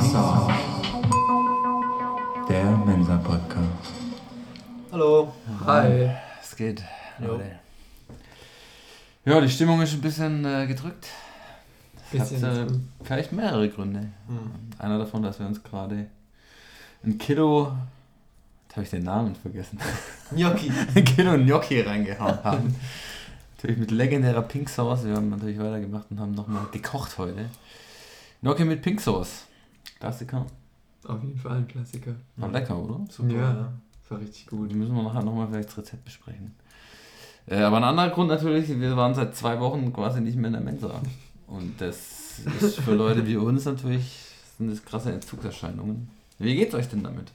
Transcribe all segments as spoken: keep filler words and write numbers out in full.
Pixar, der Mensa-Podcast. Hallo. Hi. Es geht. Jo. Ja, die Stimmung ist ein bisschen äh, gedrückt. Das Bisschen hat äh, vielleicht mehrere Gründe. Hm. Einer davon, dass wir uns gerade ein Kilo, jetzt habe ich den Namen vergessen, Gnocchi. ein Kilo Gnocchi reingehauen haben. Natürlich mit legendärer Pink Sauce. Wir haben natürlich weitergemacht und haben nochmal gekocht heute. Gnocchi mit Pink Sauce. Klassiker. Auf jeden Fall ein Klassiker. War lecker, oder? Super. Ja, Ja. das war richtig Gut, gut. müssen wir nachher nochmal vielleicht das Rezept besprechen. Äh, aber ein anderer Grund natürlich, wir waren seit zwei Wochen quasi nicht mehr in der Mensa. Und das ist für Leute wie uns natürlich, sind das krasse Entzugserscheinungen. Wie geht's euch denn damit?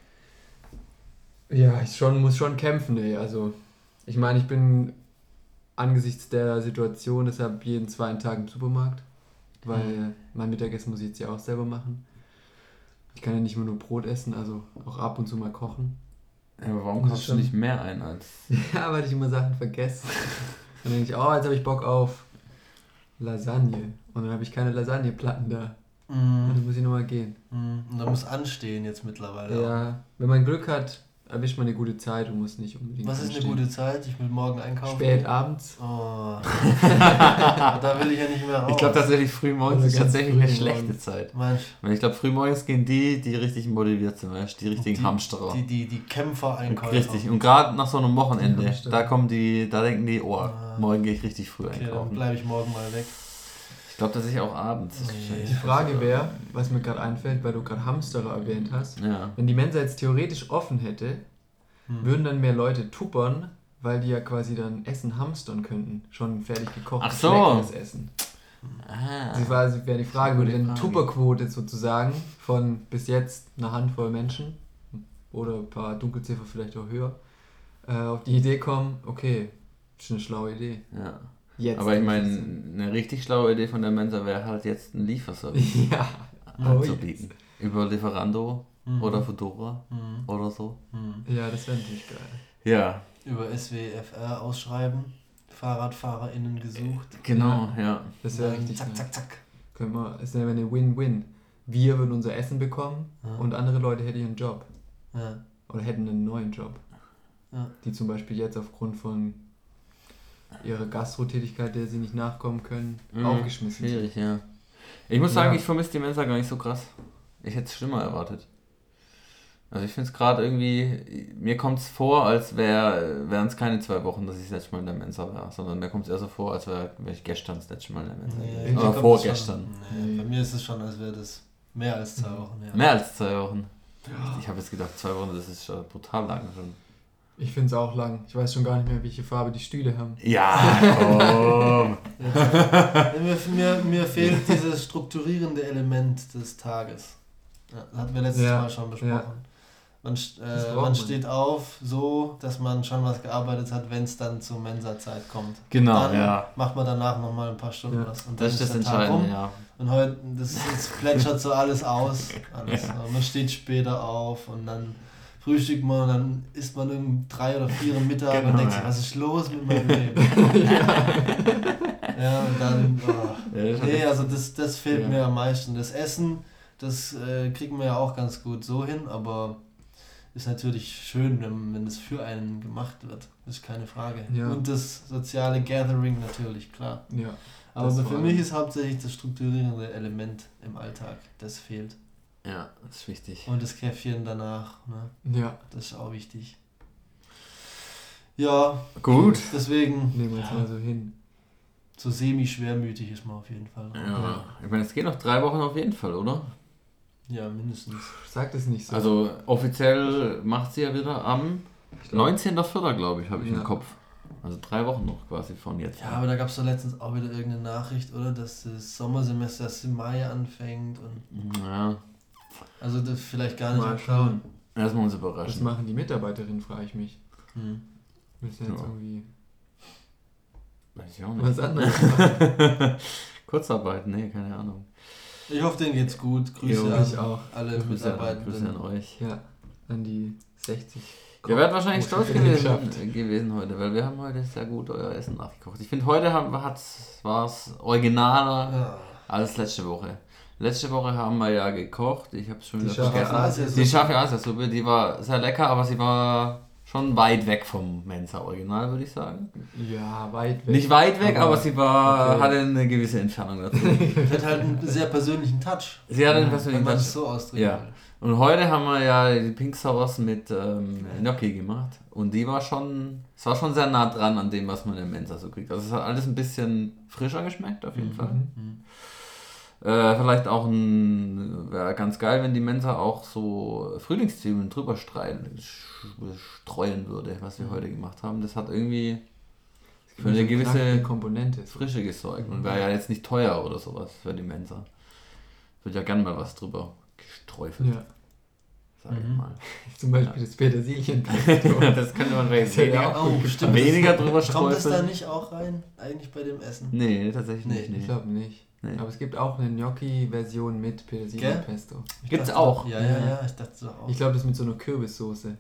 Ja, ich schon, muss schon kämpfen, ey. Also, ich meine, ich bin angesichts der Situation deshalb jeden zweiten Tag im Supermarkt, weil Mhm. mein Mittagessen muss ich jetzt ja auch selber machen. Ich kann ja nicht immer nur Brot essen, also auch ab und zu mal kochen. Ja, aber warum Das kaufst ist du schon- nicht mehr ein als... Ja, weil ich immer Sachen vergesse. Dann denke ich, oh, jetzt habe ich Bock auf Lasagne. Und dann habe ich keine Lasagneplatten da. Und Mhm. dann muss ich nochmal gehen. Mhm. Und da muss anstehen jetzt mittlerweile. Ja, wenn man Glück hat, erwischt man eine gute Zeit und muss nicht unbedingt Was ist eine anstehen. gute Zeit? Ich will morgen einkaufen. Spät abends. Oh. Da will ich ja nicht mehr raus. Ich glaube tatsächlich frühmorgens Also ist ganz tatsächlich eine früh schlechte morgens. Zeit. Mensch, Weil ich glaube, frühmorgens gehen die, die richtig motiviert sind, weißt du, die richtigen die, Hamsterer. Die, die, die Kämpfer-Einkäufer. Richtig, und gerade nach so einem Wochenende, Hamster. da kommen die, da denken die, oh, Ah. morgen gehe ich richtig früh Okay, dann einkaufen. bleibe ich morgen mal weg. Ich glaube tatsächlich auch abends. Nee. Die Frage wäre, was mir gerade einfällt, weil du gerade Hamsterer erwähnt hast. Ja. Wenn die Mensa jetzt theoretisch offen hätte, Hm. würden dann mehr Leute tuppern, weil die ja quasi dann Essen hamstern könnten. Schon fertig gekochtes, Ach so. leckeres Essen. Ah. Das war- wäre die Frage, würde Gute denn Frage. Tupperquote sozusagen von bis jetzt einer Handvoll Menschen oder ein paar Dunkelziffer vielleicht auch höher, äh, auf die Idee kommen, okay, das ist eine schlaue Idee. Ja. Jetzt Aber ich meine, eine richtig schlaue Idee von der Mensa wäre halt jetzt ein Lieferservice ja. anzubieten. Über Lieferando Mhm. oder Fedora Mhm. oder so. Mhm. Ja, das wäre natürlich geil. Ja, Über S W F R ausschreiben. FahrradfahrerInnen gesucht. genau, ja. Das Und wäre dann richtig zack, nice. zack, zack. Können wir, es wäre eine Win-Win. Wir würden unser Essen bekommen Ja. und andere Leute hätten ihren Job. Ja. Oder hätten einen neuen Job. Ja. Die zum Beispiel jetzt aufgrund von ihrer Gastrotätigkeit, der sie nicht nachkommen können, Mhm, aufgeschmissen sind. Schwierig, ja. Ich muss sagen, Ja. ich vermisse die Mensa gar nicht so krass. Ich hätte es schlimmer erwartet. Also ich finde es gerade irgendwie, mir kommt es vor, als wär, wären es keine zwei Wochen, dass ich das letzte Mal in der Mensa war, sondern mir kommt es eher so vor, als wäre wär ich gestern das letzte Mal in der Mensa. Nee, gewesen. ich Oder glaub, vorgestern. das schon- Nee, bei mir ist es schon, als wäre das mehr als zwei Wochen her. Mehr als zwei Wochen. Ich habe jetzt gedacht, zwei Wochen, das ist schon brutal lang schon. Ich finde es auch lang. Ich weiß schon gar nicht mehr, welche Farbe die Stühle haben. Ja, komm. Ja, mir, mir, mir fehlt dieses strukturierende Element des Tages. Ja, das hatten wir letztes Ja, Mal schon besprochen. ja. Man, st- Das äh, braucht man man. steht auf, so, dass man schon was gearbeitet hat, wenn es dann zur Mensa-Zeit kommt. Genau, Dann ja. macht man danach nochmal ein paar Stunden Ja. was. Und dann Das ist das der Tag Entscheidende, rum. ja. Und heute, das, das plätschert so alles aus. Alles. Man steht später auf und dann frühstückt man und dann isst man um drei oder vier am Mittag Genau, und denkt sich, ja. was ist los mit meinem Leben? Ja, und dann, oh. Ja, das ist Nee, halt- also das, das fehlt Ja. mir am meisten. Das Essen, das äh, kriegen wir ja auch ganz gut so hin, aber ist natürlich schön, wenn, wenn das für einen gemacht wird. Das ist keine Frage. Ja. Und das soziale Gathering natürlich, klar. Ja. Aber Das für vor mich allem. ist hauptsächlich das strukturierende Element im Alltag. Das fehlt. Ja, das ist wichtig. Und das Käffchen danach, ne? Ja, Das ist auch wichtig. Ja, Gut. deswegen nehmen wir jetzt mal so hin. so semi-schwermütig ist man auf jeden Fall. Ja. Ich meine, es geht noch drei Wochen auf jeden Fall, oder? Ja, mindestens. Sag das nicht so. Also offiziell macht sie ja wieder am Ich glaub- neunzehnten vierten glaube ich, habe ich Ja. im Kopf. Also drei Wochen noch quasi von jetzt. Ja, aber da gab es doch letztens auch wieder irgendeine Nachricht, oder? Dass das Sommersemester erst im Mai anfängt und Ja, also das vielleicht gar nicht Mal April. schauen. erstmal uns Was überraschen. machen die Mitarbeiterinnen, frage ich mich. Hm. Müssen jetzt Ja. irgendwie Weiß ich auch nicht. was anderes machen. Kurzarbeit, nee, keine Ahnung. Ich hoffe, denen geht's gut. Grüße Jo, an ich auch. alle Grüße, Grüße an Mitarbeitenden. euch. Ja, an die sechzig. Ihr werdet wahrscheinlich stolz Große gewesen, Belegschaft. gewesen heute, weil wir haben heute sehr gut euer Essen nachgekocht. Ich finde, heute war es originaler Ja. als letzte Woche. Letzte Woche haben wir ja gekocht. Ich habe schon Die wieder scharfe vergessen. Asiasuppe. Die scharfe Asiasuppe, die war sehr lecker, aber sie war schon weit weg vom Mensa-Original, würde ich sagen. Ja, weit weg. Nicht weit weg, aber, Aber- sie war okay. hatte eine gewisse Entfernung dazu. Die hat halt einen sehr persönlichen Touch. Sie hatte einen Ja, persönlichen Wenn man Touch. es so ausdrücken Ja. will. Und heute haben wir ja die Pink Sauce mit ähm, Gnocchi gemacht. Und die war schon, es war schon sehr nah dran an dem, was man in der Mensa so kriegt. Also es hat alles ein bisschen frischer geschmeckt, auf jeden Mhm. Fall. Äh, vielleicht auch ein, wäre ganz geil, wenn die Mensa auch so Frühlingszwiebeln drüber streuen, streuen würde, was wir heute gemacht haben. Das hat irgendwie für eine gewisse knackige Komponente. Frische gesorgt und wäre ja jetzt nicht teuer oder sowas für die Mensa. Wird ja gern mal was drüber gestreufelt, Ja. sag ich Mhm. mal. Zum Beispiel das Petersilien. Das könnte man vielleicht Das hätte weniger, auch gut Oh, stimmt. weniger drüber Kommt das da streufeln. nicht auch rein? Eigentlich bei dem Essen? Nee, tatsächlich Nee, nicht. Ich Nee. glaube nicht. Nee. Aber es gibt auch eine Gnocchi-Version mit Petersilien-Pesto. Ich Gibt's dachte auch? doch- Ja, ja, ja, ich dachte doch auch. Ich glaube, das ist mit so einer Kürbissoße.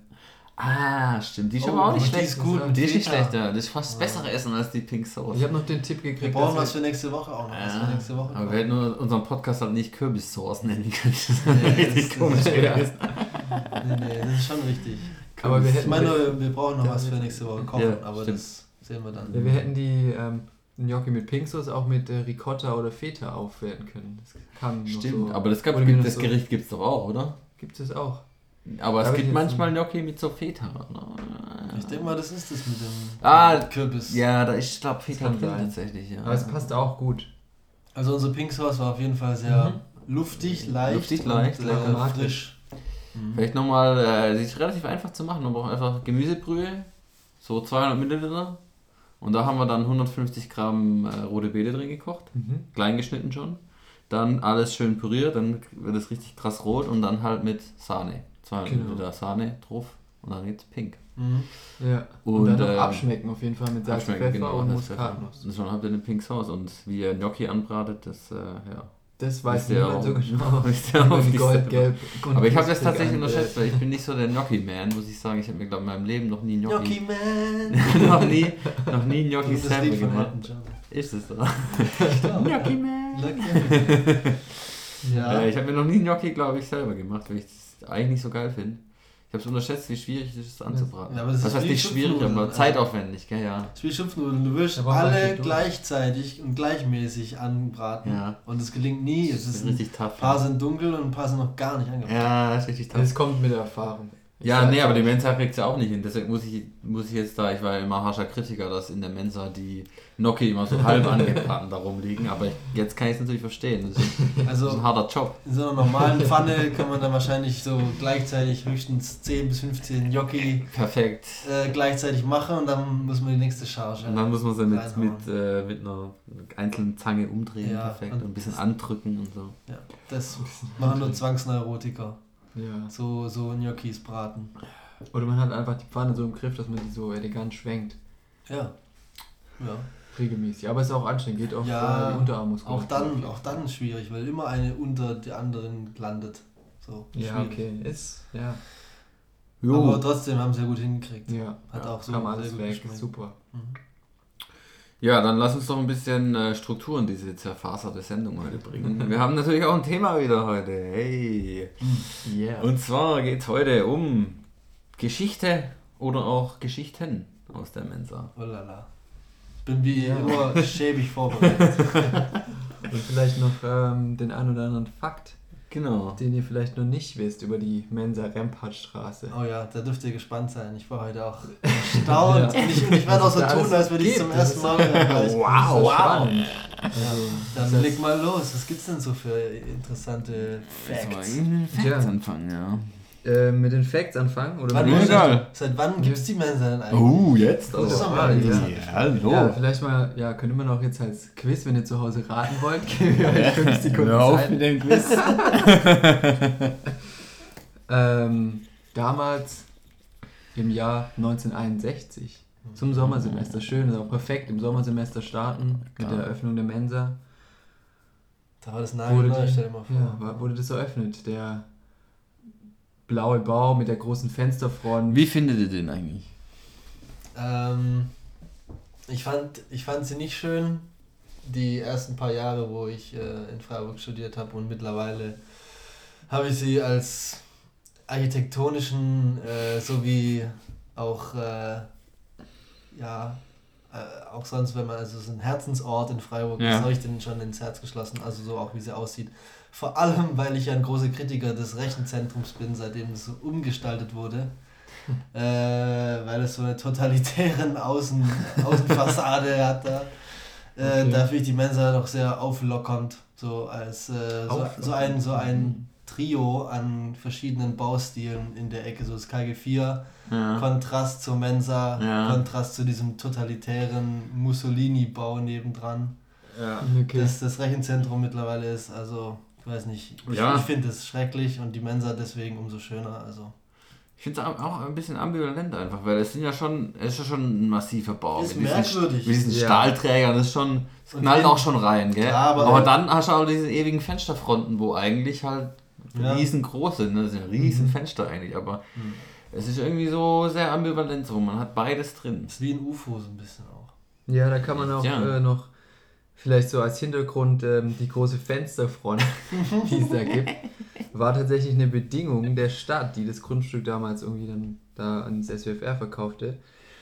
Ah, stimmt. Die ist Oh, aber auch nicht die schlecht. ist gut Die mit Die ist nicht Feta. schlecht, ja. Das ist fast das bessere Essen als die Pink Sauce. Ich habe noch den Tipp Wir gekriegt, brauchen dass was für nächste Woche auch noch. Was für Ah, nächste Woche. aber wir hätten nur unseren Podcast halt nicht Kürbissauce nennen können. Das ist Nee, richtig das- komisch das- gewesen. Nee, nee, das ist schon richtig. Aber wir Ich hätten, meine, wir brauchen noch Ja, was für mit- nächste Woche kochen, Ja, aber stimmt. das sehen wir dann. ja, wir hätten die ähm, Gnocchi mit Pink Sauce auch mit äh, Ricotta oder Feta aufwerten können. Das kam noch Stimmt, so. aber das, gab, Oder mir noch das so- Gericht gibt es doch auch, oder? Gibt es auch. Aber es Hab ich gibt jetzt manchmal nicht. Gnocchi mit so Feta. oder? Ich denke mal, das ist das mit dem Ah, Kürbis. Ja, da ist, glaube Feta kann drin sein. tatsächlich. Ja. Aber es passt auch gut. Also unsere Pink Sauce war auf jeden Fall sehr luftig, leicht, Luftig, leicht, und, lecker. äh, frisch. Mhm. Vielleicht nochmal, äh, sie ist relativ einfach zu machen. Man braucht einfach Gemüsebrühe, so zweihundert Milliliter. Und da haben wir dann hundertfünfzig Gramm äh, rote Beete drin gekocht, Mhm. klein geschnitten schon. Dann alles schön püriert, dann wird es richtig krass rot und dann halt mit Sahne. zweihundert Genau. Milliliter Sahne drauf und dann geht's pink. Mhm. Ja. Und, Und, dann noch ähm, abschmecken auf jeden Fall mit Salz und Abschmecken, Pfeffer genau, und das Pfeffer. Muskatnuss. Und schon habt ihr eine Pink Sauce. Und wie ihr Gnocchi anbratet, das, äh, ja. Das weiß Wisst ihr niemand auch- so genau. wisst ihr auch Über die nicht Goldgelb. und Aber ich habe das knusprig tatsächlich anbrät. unterschätzt, weil ich bin nicht so der Gnocchi-Man, muss ich sagen. Ich habe mir, glaube ich, in meinem Leben noch nie Gnocchi Gnocchi, Man! noch nie, noch nie Gnocchi Und das selber Lied von gemacht. Elton John. Ist es so? Ich glaub, Gnocchi ja. Man! Gnocchi. Ja. Äh, ich habe mir noch nie Gnocchi, glaube ich, selber gemacht, weil ich das eigentlich nicht so geil finde. Ich habe es unterschätzt, wie schwierig es ist anzubraten. Ja, aber das das ist heißt wie nicht schwierig, Schupfnudeln, aber also- zeitaufwendig, gell, ja. Das ist wie Schupfnudeln. Du willst Da braucht man viel alle durch. gleichzeitig und gleichmäßig anbraten. Ja. Und es gelingt nie. Es Das ist ist ein richtig tough. paar sind dunkel und ein paar sind noch gar nicht angebraten. Ja, das ist richtig tough. Das kommt mit der Erfahrung. Ich Ja, sag's nee, aber die euch. Mensa kriegt es ja auch nicht hin. Deswegen muss ich, muss ich jetzt da, ich war ja immer harscher Kritiker, dass in der Mensa die Gnocchi immer so halb angebraten da rumliegen. Aber ich, jetzt kann ich es natürlich verstehen. Das ist, das ist Also ein harter Job. in so einer normalen Pfanne kann man dann wahrscheinlich so gleichzeitig höchstens zehn bis fünfzehn Gnocchi Perfekt. äh, gleichzeitig machen und dann muss man die nächste Charge. Und dann muss man sie mit, reinhauen. mit, äh, mit einer einzelnen Zange umdrehen. Ja, Perfekt. und Und ein bisschen das- andrücken und so. Ja, das machen nur Zwangsneurotiker. Ja. So, so Gnocchis braten. Oder man hat einfach die Pfanne so im Griff, dass man die so elegant schwenkt. Ja. Ja. Regelmäßig. Aber es ist auch anstrengend, geht auf Ja, äh, die Unterarmmuskulatur. Auch dann, auch dann schwierig, weil immer eine unter die anderen landet. So, Ja, schwierig. okay. Ist, ja. Aber trotzdem haben sie ja gut hingekriegt. Ja. Hat auch so kam sehr alles gut weg. geschmeckt. Super. Mhm. Ja, dann lass uns doch ein bisschen äh, Struktur in diese zerfaserte Sendung heute bringen. Wir haben natürlich auch ein Thema wieder heute. Hey. Yeah. Und zwar geht es heute um Geschichte oder auch Geschichten aus der Mensa. Oh lala. Bin wie Ja. immer schäbig vorbereitet. Und vielleicht noch ähm, den ein oder anderen Fakt, Genau. den ihr vielleicht noch nicht wisst über die Mensa Rempartstraße. Oh ja, da dürft ihr gespannt sein. Ich war heute auch erstaunt. Ja. Und ich, und ich werde auch so Was es da tun, alles als würde ich es gibt. zum Das ersten ist- Mal hören. weil ich- Wow, wow. Spannend. Also, Dann das- leg mal los. Was gibt's denn so für interessante Facts? Ja. anfangen, ja. Äh, mit den Facts anfangen? Oder Wann mit Ja, den- egal. Seit wann gibt es die Mensa denn eigentlich? Oh, jetzt? Das ist Oh, doch ah, mal ja. interessant. Ja, hallo. Ja, vielleicht mal, ja, könnte man auch jetzt als Quiz, wenn ihr zu Hause raten wollt, ich könnte es die kurz Hör auf Zeit. mit dem Quiz. Ähm, damals im Jahr neunzehnhunderteinundsechzig zum Sommersemester. Schön, ist auch perfekt im Sommersemester starten mit Klar. der Eröffnung der Mensa. Da war das Wurde, nagelneu, stell dir mal die, vor. ja, war- wurde das eröffnet. Der blaue Bau mit der großen Fensterfront. Wie findet ihr den eigentlich? Ähm, ich, fand, ich fand sie nicht schön, die ersten paar Jahre, wo ich äh, in Freiburg studiert habe, und mittlerweile habe ich sie als architektonischen äh, sowie auch äh, ja äh, auch sonst, wenn man, also es ist ein Herzensort in Freiburg, Ja. das habe ich denen schon ins Herz geschlossen, also so auch wie sie aussieht. Vor allem, weil ich ein großer Kritiker des Rechenzentrums bin, seitdem es so umgestaltet wurde. Äh, weil es so eine totalitären Außen, Außenfassade hat da. Äh, Okay. Da finde ich die Mensa doch sehr auflockernd, so als äh, so, so, ein, so ein Trio an verschiedenen Baustilen in der Ecke, so das K G vier, Ja. Kontrast zur Mensa, Ja. Kontrast zu diesem totalitären Mussolini-Bau nebendran, Ja. Okay. das das Rechenzentrum mittlerweile ist, also ich weiß nicht, ich, Ja. ich finde es schrecklich und die Mensa deswegen umso schöner, also Ich finde es auch ein bisschen ambivalent einfach, weil es sind ja schon, es ist ja schon ein massiver Bau. Ist mit diesen, merkwürdig. mit diesen Ja. Stahlträgern, das ist schon, es Und knallt in- auch schon rein, gell? Klar, aber- aber dann hast du auch diese ewigen Fensterfronten, wo eigentlich halt Ja. riesengroß sind, ne? Das sind riesen Mhm. Fenster eigentlich, aber Mhm. es ist irgendwie so sehr ambivalent so, man hat beides drin. ist wie ein U F O so ein bisschen auch. Ja, da kann man auch Ja. äh, noch vielleicht so als Hintergrund ähm, die große Fensterfront, die es da gibt, war tatsächlich eine Bedingung der Stadt, die das Grundstück damals irgendwie dann da ans S W F R verkaufte.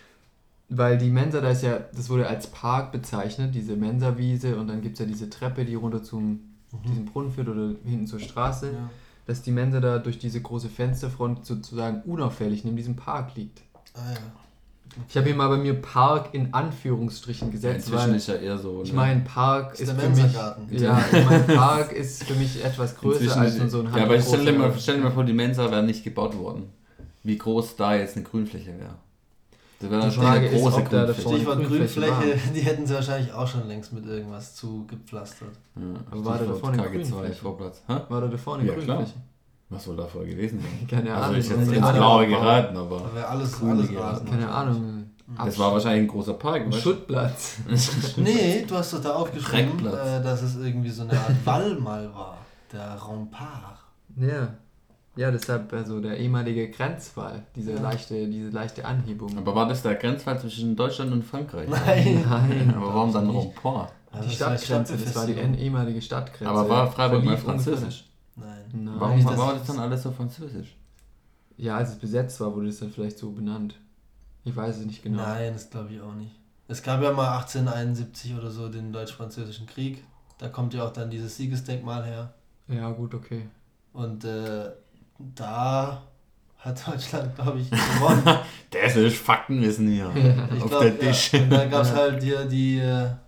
Weil die Mensa, da ist ja, das wurde als Park bezeichnet, diese Mensawiese, und dann gibt es ja diese Treppe, die runter zum diesem Brunnen führt oder hinten zur Straße, Ja. dass die Mensa da durch diese große Fensterfront sozusagen unauffällig neben diesem Park liegt. Ah ja. Ich habe hier mal bei mir Park in Anführungsstrichen gesetzt, Inzwischen weil ist ja eher so. ich ne? meine, Park Ist ist, der für mich, Mensa-Garten. ja, ich mein, Park ist für mich etwas größer Inzwischen als ist- nur so ein Ja, aber stell dir, mal, handgroßer- stell dir mal vor, die Mensa wäre nicht gebaut worden. Wie groß da jetzt eine Grünfläche wäre. Das wäre Die dann schon Frage eine ist, große ob da Grünfläche. davor- Stichwort Grünfläche Grünfläche, die hätten sie wahrscheinlich auch schon längst mit irgendwas zugepflastert. Ja, Aber war da Stichwort vorne eine K G zwei Grünfläche? Vorplatz. Hä? War da da vorne Ja, Grünfläche? Was soll davor gewesen sein? Keine Also Ahnung. ich jetzt Ja, ins ja. Blaue Ja. geraten, aber Da wäre alles, Grün alles geraten. Rasen. Keine Ahnung. das war wahrscheinlich ein großer Park. Ein weißt du? Schuttplatz. Nee, du hast doch da aufgeschrieben, Dreckplatz. äh, dass es irgendwie so eine Art Wall mal war. Der Rempart. Ja. Ja, deshalb also der ehemalige Grenzwall, diese Ja. leichte, diese leichte Anhebung. Aber war das der Grenzfall zwischen Deutschland und Frankreich? Nein. Nein. Aber warum dann nicht. Rempart? Die Stadtgrenze, das war die ehemalige Stadtgrenze. Aber war Freiburg mal Verlief ungefähr- französisch? Nein. Nein. Warum Nicht, war dass- war das dann alles so französisch? Ja, als es besetzt war, wurde es dann vielleicht so benannt. Ich weiß es nicht genau. Nein, das glaube ich auch nicht. Es gab ja mal achtzehnhunderteinundsiebzig oder so den Deutsch-Französischen Krieg. Da kommt ja auch dann dieses Siegesdenkmal her. Ja, gut, okay. Und äh, da hat Deutschland, glaube ich, gewonnen. Das ist Faktenwissen hier. Ich Auf glaub, der Tisch. Ja. Und dann gab es Ja. halt hier die, äh, äh,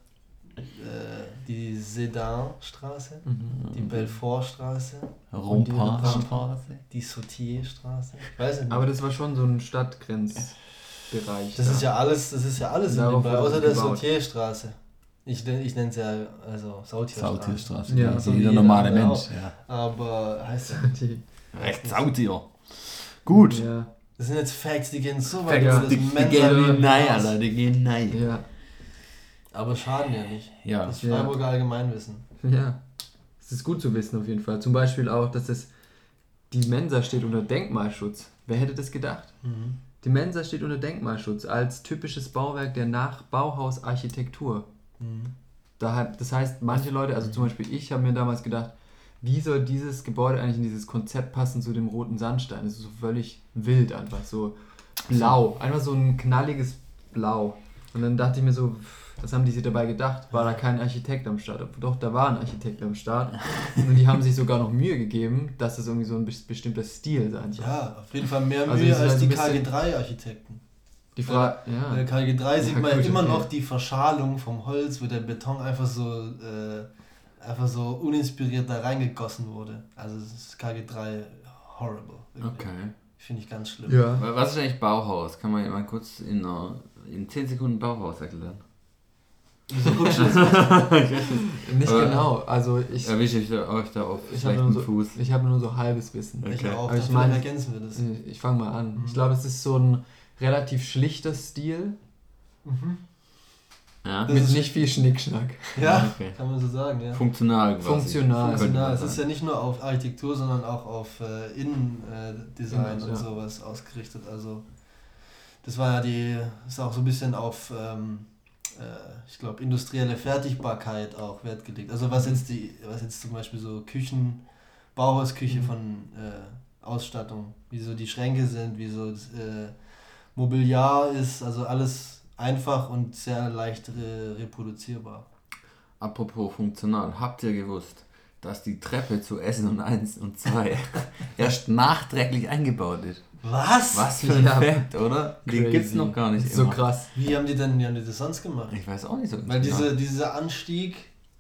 die Sedan-Straße, Mhm. die Belfort-Straße, Rempartstraße. die Sautier-Straße. Ich weiß nicht. Aber das war schon so ein Stadtgrenzbereich. das da. ist ja alles, das ist ja alles in dem Darauf Bereich, wurde außer das der gebaut. Sautier-Straße. Ich, nen- ich nenne es ja also Sautierstraße. Sautierstraße. Ja, Ja, so so wie jeder jeder normale andere Mensch. auch. Ja. Aber heißt ja, Die, Recht Sautier. Gut. Ja, das sind jetzt Facts, die gehen so weit Facts, über das Die, die Mensa gehen nein, hinaus. Alter, die gehen nein. ja, Aber schaden ja nicht. Ja. Das ist Ja. Freiburger Allgemeinwissen. ja. Es ist gut zu wissen auf jeden Fall. Zum Beispiel auch, dass es die Mensa steht unter Denkmalschutz. Wer hätte das gedacht? Die Mensa steht unter Denkmalschutz als typisches Bauwerk der Nach-Bauhaus-Architektur. Mhm. Da hat, das heißt, manche Leute, also zum Beispiel ich, habe mir damals gedacht, wie soll dieses Gebäude eigentlich in dieses Konzept passen zu dem roten Sandstein? Das ist so völlig wild einfach, so blau, einfach so ein knalliges Blau. Und dann dachte ich mir so, pff, was haben die sich dabei gedacht? War da kein Architekt am Start? Doch, da war ein Architekt am Start. Und die haben sich sogar noch Mühe gegeben, dass das irgendwie so ein bes- bestimmter Stil sein soll. Ja, auf jeden Fall mehr Also Mühe es ist als halt die ein K bisschen- G drei Architekten. Die Frage, Bei der ja. K G drei sieht Ja, man ja gut, immer okay. noch die Verschalung vom Holz, wo der Beton einfach so, äh, einfach so uninspiriert da reingegossen wurde. Also es ist K G drei horrible. Irgendwie. Okay. Finde ich ganz schlimm. Ja. Was ist eigentlich Bauhaus? Kann man mal kurz in, einer, in zehn Sekunden Bauhaus erklären? Wieso guckst du das? Nicht Aber- genau, also ich, Erwische ich euch da auf ich habe schlechtem nur, so, Fuß? ich hab nur so halbes Wissen. Ich Okay. auch, Aber ich dafür mein- ergänzen wir das. Ich fange mal an. Mhm. Ich glaube, es ist so ein relativ schlichter Stil Mhm. Ja. Das mit ist- nicht viel Schnickschnack. Ja, Okay. kann man so sagen, ja. Funktional quasi. Funktional. Könnte man Funktional. Es ist sagen. ja nicht nur auf Architektur, sondern auch auf äh, Innendesign Innen, und ja. sowas ausgerichtet. Also das war ja die, ist auch so ein bisschen auf ähm, ich glaube, industrielle Fertigbarkeit auch Wert gelegt. Also was jetzt die, was jetzt zum Beispiel so Küchen, Bauhausküche von äh, Ausstattung, wie so die Schränke sind, wie so das äh, Mobiliar ist, also alles einfach und sehr leicht re- reproduzierbar. Apropos funktional, habt ihr gewusst, dass die Treppe zu Essen eins und zwei erst nachträglich eingebaut ist? Was? Was für ein Ja. Fact, oder? Den Crazy. gibt's noch gar nicht So immer. krass. Wie haben die denn, wie haben die das sonst gemacht? Ich weiß auch nicht so Weil genau. diese, dieser Anstieg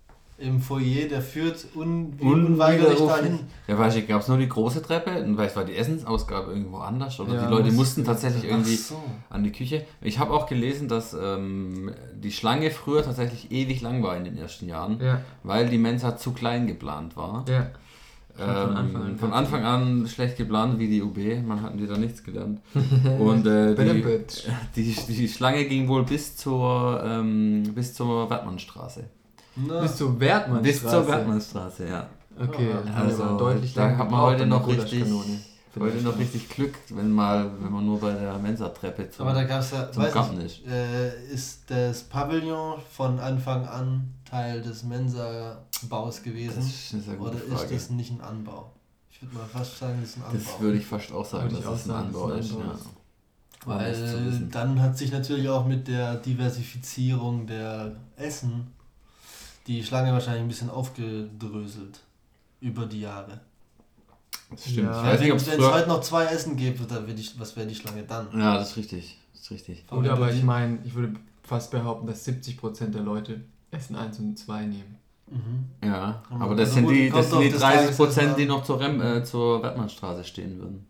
im Foyer, der führt un, unweigerlich Unwiderruflich. dahin. Ja, weiß ich, gab es nur die große Treppe und vielleicht war die Essensausgabe irgendwo anders oder Ja, die Leute muss- mussten tatsächlich irgendwie Ach so. an die Küche. Ich habe auch gelesen, dass ähm, die Schlange früher tatsächlich ewig lang war in den ersten Jahren, Ja, weil die Mensa zu klein geplant war. ja. Ähm, Von Anfang an. von Anfang an schlecht geplant wie die U B, man hatten die da nichts gelernt. Und äh, die, Bitch. die, die Schlange ging wohl bis zur, ähm, bis zur Wertmannstraße. Na, Bis zur Wertmannstraße. Bis zur Wertmannstraße, ja. Okay, Ja, dann haben wir Also aber deutlich da länger hat man gebraucht heute an noch der richtig, Gulaschkanone. heute Vielleicht noch auch. richtig Glück, wenn mal, wenn man nur bei der Mensa-Treppe zum, aber da gab es ja, zum weiß Garten nicht, ist. äh, ist das Pavillon von Anfang an Teil des Mensa-Baus gewesen? Das ist eine sehr gute Oder Frage. ist das nicht ein Anbau? Ich würde mal fast sagen, das ist ein Anbau. Das würde ich fast auch sagen, Würde ich dass auch es ein sagen, Anbau dass ist. es ein Ja. Anbau ist. Um das zu Weil wissen. dann hat sich natürlich auch mit der Diversifizierung der Essen die Schlange wahrscheinlich ein bisschen aufgedröselt über die Jahre. Das stimmt. Ja. Ich weiß nicht, ob Wenn es es früher... heute noch zwei Essen gibt, dann wird die, was wäre die Schlange dann? Ja, das ist richtig. Das ist richtig. Gut, Wenn aber du ich die- meine, ich würde fast behaupten, dass siebzig Prozent der Leute Essen eins und zwei nehmen. Mhm. Ja, Aber aber das also sind gut, die, kommt das sind auf die das dreißig Tagesessen Prozent, die an. noch zur, Rem, äh, zur Wertmannstraße stehen würden.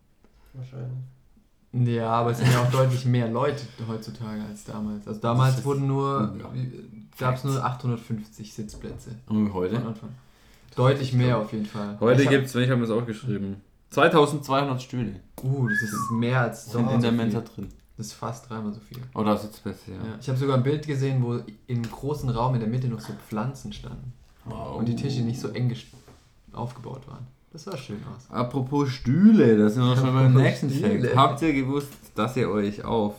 Wahrscheinlich. Ja, aber es sind ja auch deutlich mehr Leute heutzutage als damals. Also damals Das ist- wurden nur, ja. gab es nur achthundertfünfzig Sitzplätze. Und heute? Von Anfang. Deutlich mehr auf jeden Fall. Heute Ich hab- gibt es, ich habe es auch geschrieben, zweitausendzweihundert Stühle Uh, das ist mehr als sind doppelt in der so viel. Mensa drin. Das ist fast dreimal so viel. Oder Sitzplätze, ja. Ja. Ich habe sogar ein Bild gesehen, wo im großen Raum in der Mitte noch so Pflanzen standen. Wow. Und die Tische nicht so eng ges- aufgebaut waren. Das sah schön aus. Apropos Stühle, da sind wir schon beim Apropos nächsten Stühle. Fact. Habt ihr gewusst, dass ihr euch auf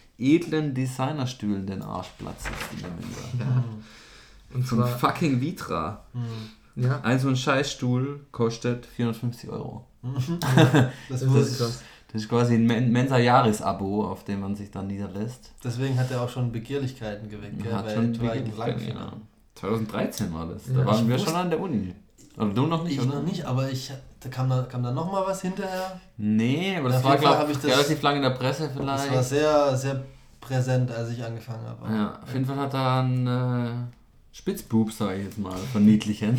edlen Designerstühlen den Arsch platzt in der Mensa? Ja. Und So ein zwar, fucking Vitra. Mhm. ja, Ein so ein Scheißstuhl kostet vierhundertfünfzig Euro. Das das wusste ist ich. krass. Das ist quasi ein Men- Mensa-Jahres-Abo, auf dem man sich dann niederlässt. Deswegen hat er auch schon Begehrlichkeiten geweckt, gell? Hat bei schon etwaigen Begehrlichkeiten, Langfingern. genau. zweitausenddreizehn war das. Ja, Da waren ich wir wusste- schon an der Uni. Aber du noch nicht, Ich oder? noch nicht, aber ich, da kam da, kam da noch mal was hinterher. Nee, aber das Auf war, jeden Fall glaube hab ich, ich das- relativ lange in der Presse vielleicht. Das war sehr, sehr präsent, als ich angefangen habe. Ja, auf jeden Fall hat er einen äh, Spitzbub, sag ich jetzt mal, verniedlichen.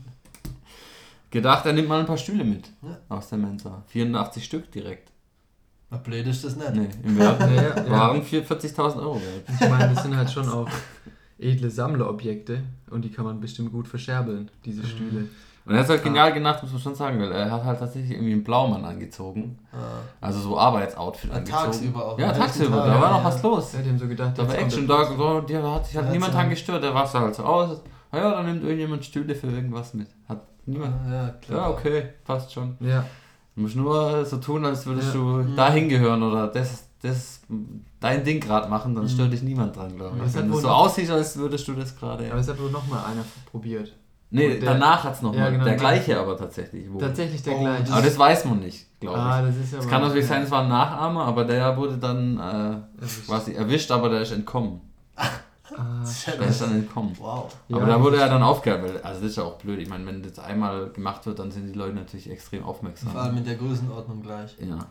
Gedacht, er nimmt mal ein paar Stühle mit Ja. aus der Mensa. vierundachtzig Stück direkt. Na, blöd ist das nicht. Nee, im Wert Ja, ja, ja. waren vierzigtausend Euro wert. Ich meine, das sind halt schon auch edle Sammlerobjekte und die kann man bestimmt gut verscherbeln, diese Mhm. Stühle. Und er hat halt genial gemacht, muss man schon sagen, weil er hat halt tatsächlich irgendwie einen Blaumann angezogen. Ah. Also so Arbeitsoutfit Ja, angezogen. tagsüber auch. Ja, Am tagsüber, nächsten da Tag, war noch ja, was ja. los. Ja, die haben so gedacht, Da war jetzt kommt Action der da, Fuß. so, der hat sich halt Ja, niemand so. dran gestört, der war halt so aus. Na ja, dann nimmt irgendjemand Stühle für irgendwas mit. Hat niemand. Ah, ja, klar. Ja, okay, passt schon. Ja, Du musst nur so tun, als würdest Ja. du Mhm. dahin gehören oder das, das dein Ding gerade machen, dann Mhm. stört dich niemand dran, glaube Aber ich. es hat Wenn du wohl so noch- aussiehst, als würdest du das gerade. aber es hat wohl noch mal einer probiert. Nee, Und der- danach hat es nochmal. Ja, genau, der danach. gleiche aber tatsächlich. Wohl. Tatsächlich der Oh, gleiche. das Aber das weiß man nicht, glaube ah, ich. das ist aber... Es kann natürlich ja. sein, es war ein Nachahmer, aber der wurde dann äh, Das ist- quasi erwischt, aber der ist entkommen. Ah, Der ist dann entkommen. Wow. ja, aber da wurde er dann aufgehört, weil, also das ist ja auch blöd. Ich meine, wenn das einmal gemacht wird, dann sind die Leute natürlich extrem aufmerksam. Vor allem in der Größenordnung gleich. Ja. Ja.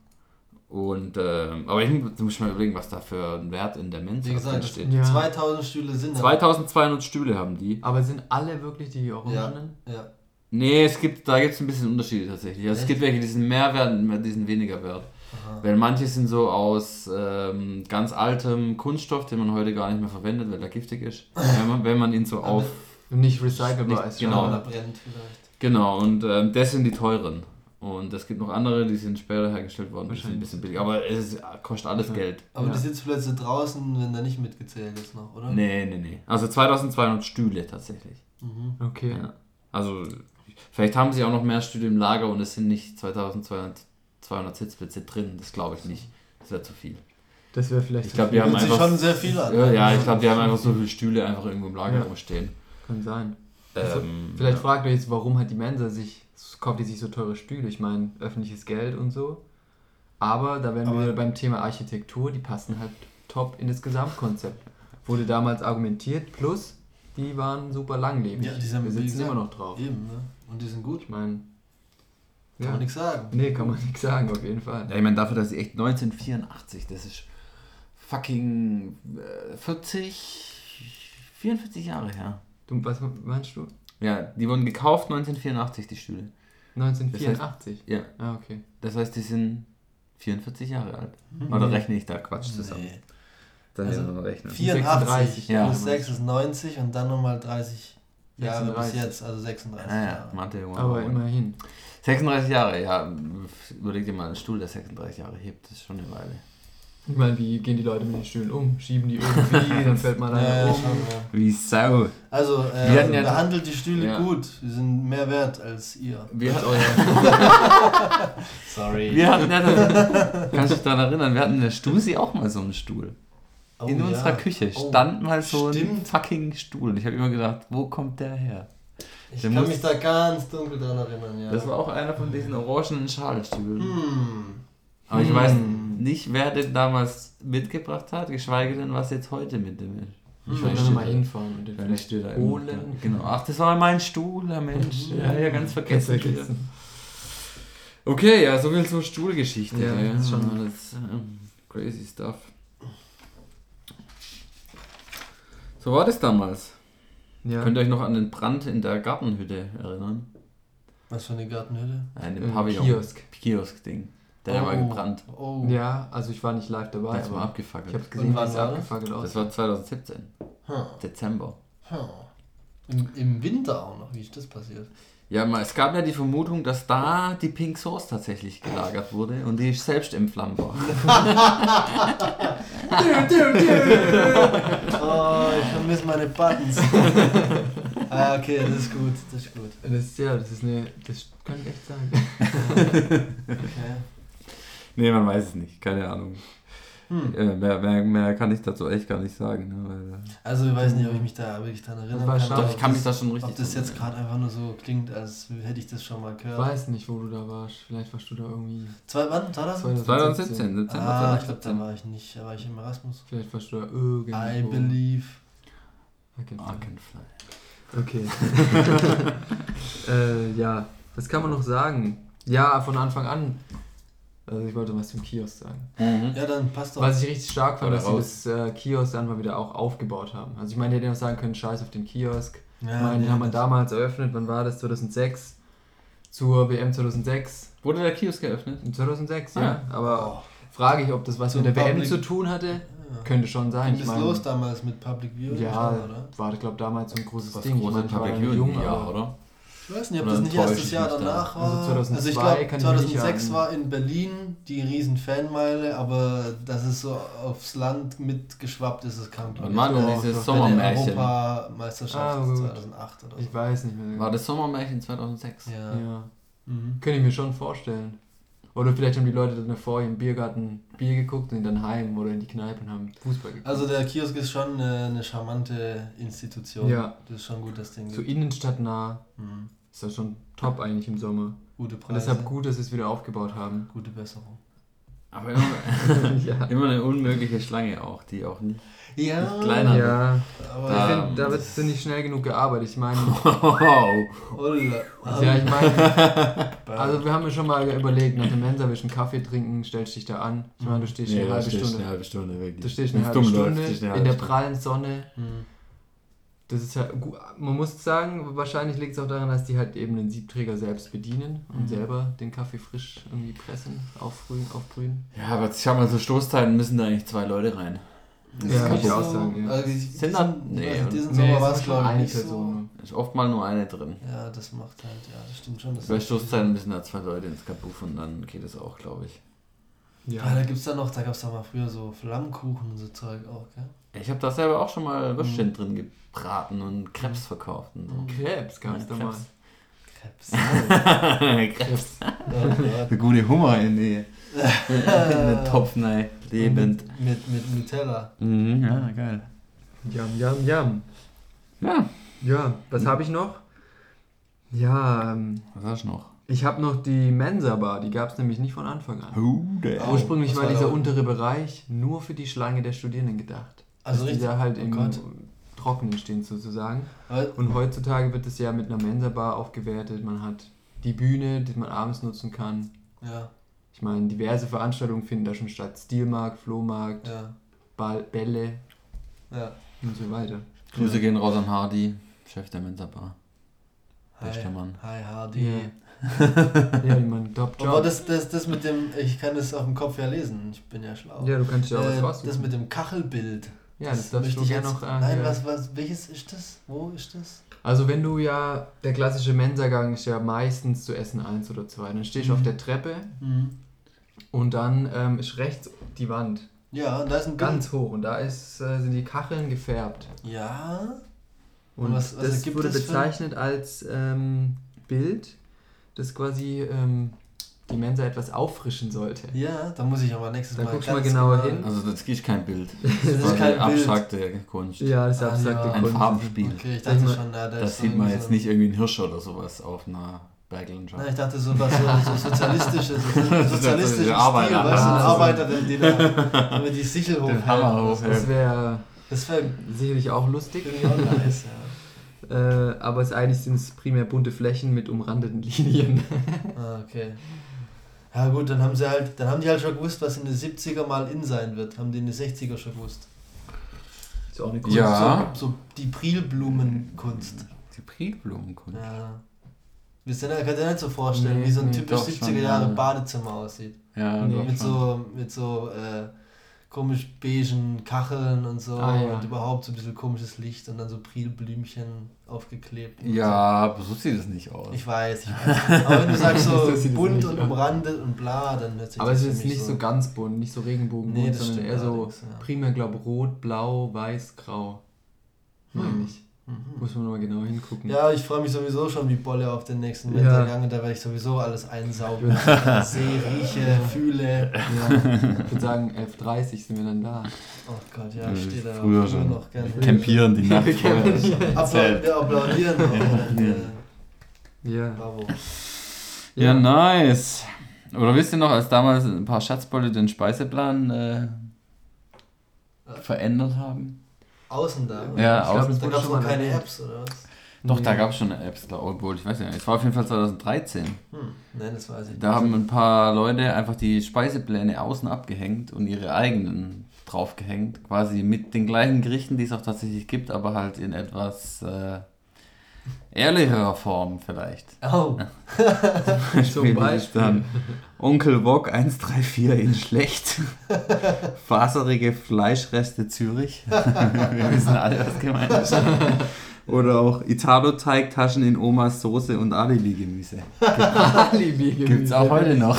Und, ähm, aber ich muss, du musst mal überlegen, was da für ein Wert in der Mensa Wie gesagt, drin das steht. Ja. zweitausend Stühle sind da. zweitausendzweihundert Stühle haben die. Aber sind alle wirklich die Orangenen? Ja. Nee, es gibt, da gibt es ein bisschen Unterschiede tatsächlich. Also es Echt? gibt welche, die sind mehr wert und die sind weniger wert. Aha. Weil manche sind so aus ähm, ganz altem Kunststoff, den man heute gar nicht mehr verwendet, weil er giftig ist. wenn, man, wenn man ihn so auf... Und nicht recycelbar Nicht- ist. genau. Oder brennt vielleicht. Genau, und ähm, das sind die teuren. Und es gibt noch andere, die sind später hergestellt worden, die sind ein Wahrscheinlich. bisschen billiger. Aber es ist, kostet alles Ja. Geld. Aber Ja. die Sitzplätze draußen, wenn da nicht mitgezählt ist noch, oder? Nee, nee, nee. Also zweitausendzweihundert Stühle tatsächlich. Mhm. Okay. Ja. Also vielleicht haben sie auch noch mehr Stühle im Lager und es sind nicht zweitausendzweihundert Sitzplätze drin. Das glaube ich nicht. Das wäre zu viel. Das wäre vielleicht... Ich glaube, die haben Hört sich einfach... schon sehr viel an. Ja, ja ich glaube, die haben einfach so viele Stühle einfach irgendwo im Lager Ja. rumstehen. Kann sein. Also, Ähm, vielleicht ja. fragt euch jetzt, warum hat die Mensa sich, kauft die sich so teure Stühle? Ich meine, öffentliches Geld und so. Aber da wären Aber- wir beim Thema Architektur, die passen halt top in das Gesamtkonzept. Wurde damals argumentiert, plus die waren super langlebig. Ja, die sind, wir wie sitzen gesagt, immer noch drauf. Eben, ne? Und die sind gut. Ich meine... Kann man nichts sagen. Nee, kann man nichts sagen, auf jeden Fall. Ja, ich meine, dafür, dass sie echt neunzehnhundertvierundachtzig, das ist fucking äh, vierzig, vierundvierzig Jahre her. Du, was meinst du? Ja, die wurden gekauft neunzehnhundertvierundachtzig, die Stühle. neunzehnhundertvierundachtzig? Ja, Ah, okay. das heißt, die sind vierundvierzig Jahre alt. Mhm. Oder rechne ich da Quatsch zusammen? Nee. Dann Also, müssen wir rechnen. vierundachtzig sechsunddreißig, ja. plus sechs ist neunzig und dann nochmal dreißig Jahre bis sechsunddreißig. jetzt, also sechsunddreißig Ah ja, Jahre. Mathe, Junge. Aber immerhin. sechsunddreißig Jahre, ja. Überleg dir mal, ein Stuhl, der sechsunddreißig Jahre hebt, das ist schon eine Weile. Ich meine, wie gehen die Leute mit den Stühlen um? Schieben die irgendwie, dann fällt man Ja, einer ja, um. schon, ja. Wie Sau. Also, Wir äh, hatten ja- behandelt die Stühle Ja. gut. Sie sind mehr wert als ihr. Wir, Als hatten- euer. Sorry. wir hatten ja, dann, kannst du dich daran erinnern, wir hatten in der Stusi auch mal so einen Stuhl. Oh, In ja. unserer Küche Oh, stand mal so ein stimmt. fucking Stuhl. Und ich habe immer gedacht, wo kommt der her? Ich Der kann muss- mich da ganz dunkel dran erinnern, ja. Das war auch einer von diesen orangenen Schalstühlen. Hm. Aber ich Hm. weiß nicht, wer den damals mitgebracht hat, geschweige denn, was jetzt heute mit dem ist. Ich Hm. würde steht dann mal da- hinfahren und den Vielleicht steht da holen. immer- Genau. Ach, das war mein Stuhl, der Mensch. Ja, ja, ganz vergessen. Ganz vergessen. Okay, ja, so viel zur Stuhlgeschichte. Ja, gell. das ist schon- alles ähm, crazy stuff. So war das damals. Ja. Könnt ihr euch noch an den Brand in der Gartenhütte erinnern? Was für eine Gartenhütte? Ein Im Pavillon. Kiosk. Kiosk-Ding. Der war gebrannt. Oh. Ja, also ich war nicht live dabei, Das war aber ich abgefackelt. habe gesehen, Und wie wann es war das? abgefackelt Das aussieht. war zwanzig siebzehn. Hm. Dezember. Hm. Im, Im Winter auch noch. Wie ist das passiert? Ja, mal, es gab ja die Vermutung, dass da die Pink Sauce tatsächlich gelagert wurde und die selbst entflammbar. Oh, ich vermisse meine Buttons. Ah, okay, das ist gut. Das ist gut. Das ist, ja, das ist eine, das könnte echt sein. Okay. Nee, man weiß es nicht. Keine Ahnung. Hm. Äh, mehr, mehr, mehr kann ich dazu echt gar nicht sagen. Ne? Weil, äh, Also ich weiß nicht, ob ich mich da wirklich dran erinnern Das war kann. schade. ob doch, ich kann mich das, da schon richtig Ob das dran jetzt gerade einfach nur so klingt, als hätte ich das schon mal Ich gehört. weiß nicht, wo du da warst. Vielleicht warst du da irgendwie... Zwei, wann? zweitausend? zwanzig siebzehn, Dezember Ah, ich glaube, zwanzig siebzehn. da war ich nicht. Da war ich im Erasmus. Vielleicht warst du da irgendwo... I believe. I can I fly. can fly. Okay. äh, ja, was kann man noch sagen? Ja, von Anfang an. Also ich wollte was zum Kiosk sagen. Mhm. Ja, dann passt doch. Was ich richtig stark fand, Oder dass sie raus. das äh, Kiosk dann mal wieder auch aufgebaut haben. Also ich meine, die hätten auch sagen können, scheiß auf den Kiosk. ja, ich meine, den nee, haben wir das- damals eröffnet, wann war das? zweitausendsechs? Zur W M zweitausendsechs. Wurde der Kiosk geöffnet? zweitausendsechs, Ah. ja. Aber Oh, frage ich, ob das was Zum mit der W M Public- zu tun hatte. ja. Könnte schon sein. Ging Ich das meine, los damals mit Public Viewing? ja, schon, oder? war, glaube damals so ein großes Das Ding. Ich große meine, ich war Public ja noch Viewing, jung, ja, aber oder? Ich weiß nicht, ob Oder das nicht enttäusche erst das ich Jahr mich da? danach war. Also zweitausendzwei also ich glaube, kann ich mich nicht zweitausendsechs an- war in Berlin die riesen Fanmeile, aber dass es so aufs Land mitgeschwappt ist, das kam Wann waren denn denn diese diese bei der Sommermärchen? Europameisterschaft Ah, gut. zweitausendacht oder so. ich weiß nicht mehr. War das Sommermärchen zweitausendsechs? Ja. Ja. Mhm. Könnte ich mir schon vorstellen. Oder vielleicht haben die Leute dann davor im Biergarten Bier geguckt und sind dann heim oder in die Kneipe und haben Fußball geguckt. Also der Kiosk ist schon eine, eine charmante Institution. Ja. Das ist schon gut, das Ding so gibt. innenstadtnah Mhm. ist das schon top eigentlich im Sommer. Gute Und Preise, deshalb gut, dass sie es wieder aufgebaut haben. gute Besserung. Aber immer, ja. immer eine unmögliche Schlange auch, die auch nicht. Ja, Kleiner. Ja, aber ich Ähm, finde, da wird sie nicht schnell genug gearbeitet. Ich meine, Olle. ja, ich meine, also wir haben ja schon mal überlegt, nach dem Mensa willst du einen Kaffee trinken, stellst dich da an. Ich meine, du stehst Nee, eine da halbe stehst du Stunde. eine halbe Stunde wirklich. Du stehst eine Wenn's halbe dumm läuft, Stunde stehst du eine in halbe der Stunde. prallen Sonne. Hm. Das ist halt, gu- man muss sagen, wahrscheinlich liegt es auch daran, dass die halt eben den Siebträger selbst bedienen und Mhm. selber den Kaffee frisch irgendwie pressen, aufbrühen, aufbrühen. Ja, aber ich schau mal, so Stoßzeiten müssen da eigentlich zwei Leute rein. Das Ja, ist kann nicht ich auch so- sagen, ja. Also die, Sind diesen, dann- ich nee, weiß nicht, diesen Nee, Sommer es war war es schon glaube ich eine nicht Person. Ist oft mal nur eine drin. so. Ja, das macht halt, ja, das stimmt schon. Das Bei ist- Stoßzeiten müssen da zwei Leute ins Kabuff und dann geht es auch, glaube ich. Ja, da gibt's dann noch, da gab's doch mal früher so Flammkuchen und so Zeug auch, gell? Ich habe da selber auch schon mal Würstchen drin gebraten und Krebs verkauft und so. Krebs gab es da mal. Krebs. Krebs. Krebs. Oh Gott. Eine gute Hummer in die in den Topf rein, lebend. Mit, mit, mit Nutella. Mhm, ja, geil. Yum, yum, yum. Ja, Ja, was habe ich noch? Ja, ähm, was hast du noch? ich habe noch die Mensa-Bar, die gab es nämlich nicht von Anfang an. Oh, der. Oh. Ursprünglich das war war dieser da untere Bereich nur für die Schlange der Studierenden gedacht. Also dass die richtig? da halt Oh im Gott. Trockenen stehen sozusagen. Aber, Und heutzutage wird es ja mit einer Mensa-Bar aufgewertet. Man hat die Bühne, die man abends nutzen kann. ja, Ich meine, diverse Veranstaltungen finden da schon statt. Stilmarkt, Flohmarkt, ja, Ball, Bälle ja. und so weiter. Grüße gehen raus an Hardy, Chef der Mensa Bar. Hi, Bester Mann. hi Hardy. Ja. Ja, ich meine, top Aber Job. das, das, das mit dem, ich kann das auf dem Kopf ja lesen, ich bin ja schlau. Ja, du kannst ja auch was äh, raussuchen. das mit dem Kachelbild. Ja, das darfst möchte du ich gerne jetzt. noch. Äh, Nein, ja. was, was, welches ist das? Wo ist das? Also wenn du ja, der klassische Mensagang ist ja meistens zu Essen eins oder zwei. Dann stehst du Mhm. auf der Treppe Mhm. und dann ähm, ist rechts die Wand. Ja, und da ist ein Bild. Ganz hoch und da ist, äh, sind die Kacheln gefärbt. Ja. Und Und was- was das ergibt wurde das für- bezeichnet als ähm, Bild, das quasi ähm, die Mensa etwas auffrischen sollte. Ja, da muss ich aber nächstes Dann Mal guckst du mal ganz genauer genau- hin. Also das ist kein Bild. Das ist quasi kein Bild. abstrakte Kunst. Ja, das ist Ah, abstrakte ja. Ein Kunst. Farbenspiel. Okay, ich dachte Sag mal, schon, ja, da Das ist sieht so man irgendwie jetzt so nicht irgendwie einen Hirsch oder sowas auf einer Berglandschaft. Nein, ich dachte so was so, so sozialistisches, so sozialistisches Stil, Arbeiter. weißt du, eine Ah, so. Arbeiterin, die da mit die Sichel hochhält. Hammer oder so. hochhält. Das wäre Das wäre sicherlich auch lustig. irgendwie auch nice, ja. Äh, aber es eigentlich sind es primär bunte Flächen mit umrandeten Linien. Ah, okay. Ja gut, dann haben sie halt, dann haben die halt schon gewusst, was in den siebziger mal in sein wird. Haben die in den sechziger schon gewusst. Ist auch eine Kunst. Ja. So, so die Prilblumenkunst. Die Prielblumenkunst. Ja. Wir sind, kann dir nicht so vorstellen, Nee, wie so ein nee, typisch doch, schon, siebziger Jahre ja. Badezimmer aussieht. Ja, Nee. doch Mit schon. so, mit so äh, komisch beigen Kacheln und so Ah, ja. und überhaupt so ein bisschen komisches Licht und dann so Prilblümchen aufgeklebt. und Ja, aber so sieht es nicht aus. So. Ich weiß, ich weiß. Aber wenn du sagst so So sieht es bunt nicht und aus. umrandet und bla, dann hört sich Aber das es für ist mich nicht so ganz bunt, nicht so regenbogenbunt, Nee, das sondern stimmt eher so allerdings, ja. primär, glaube ich, rot, blau, weiß, grau. Meine ich. Mhm. Muss man nochmal genau hingucken. Ja, ich freue mich sowieso schon wie Bolle auf den nächsten Ja. Mensagang und da werde ich sowieso alles einsaugen. Sehe, rieche, fühle. Ja, ich würde sagen, elf Uhr dreißig sind wir dann da. Oh Gott, ja, Ja, steht da früher schon. noch gerne. Campieren die Nacht Wir vorher. campieren. Applaud, wir applaudieren noch. Ja. Äh, Ja. Bravo. Ja, nice. Oder wisst ihr noch, als damals ein paar Schatzbolle den Speiseplan äh, verändert haben? Außen da. Ja, Ich glaub, außen. das Da wurde gab es schon noch mal keine erwähnt. Apps, oder was? Doch, Nee. da gab es schon eine Apps, glaub- obwohl, ich weiß ja nicht. Es war auf jeden Fall zwanzig dreizehn. Hm, nein, das weiß ich Da haben ein paar Leute einfach die Speisepläne außen abgehängt und ihre eigenen draufgehängt. Quasi mit den gleichen Gerichten, die es auch tatsächlich gibt, aber halt in etwas äh, ehrlicherer Form vielleicht. Oh, Zum Beispiel Beispiel. ist dann Onkel Wok eins drei vier in schlecht. Faserige Fleischreste Zürich. Wir wissen alle, was gemeint ist. Oder auch Italo-Teigtaschen in Omas Soße und Alibi-Gemüse. Alibi Gibt's auch heute noch.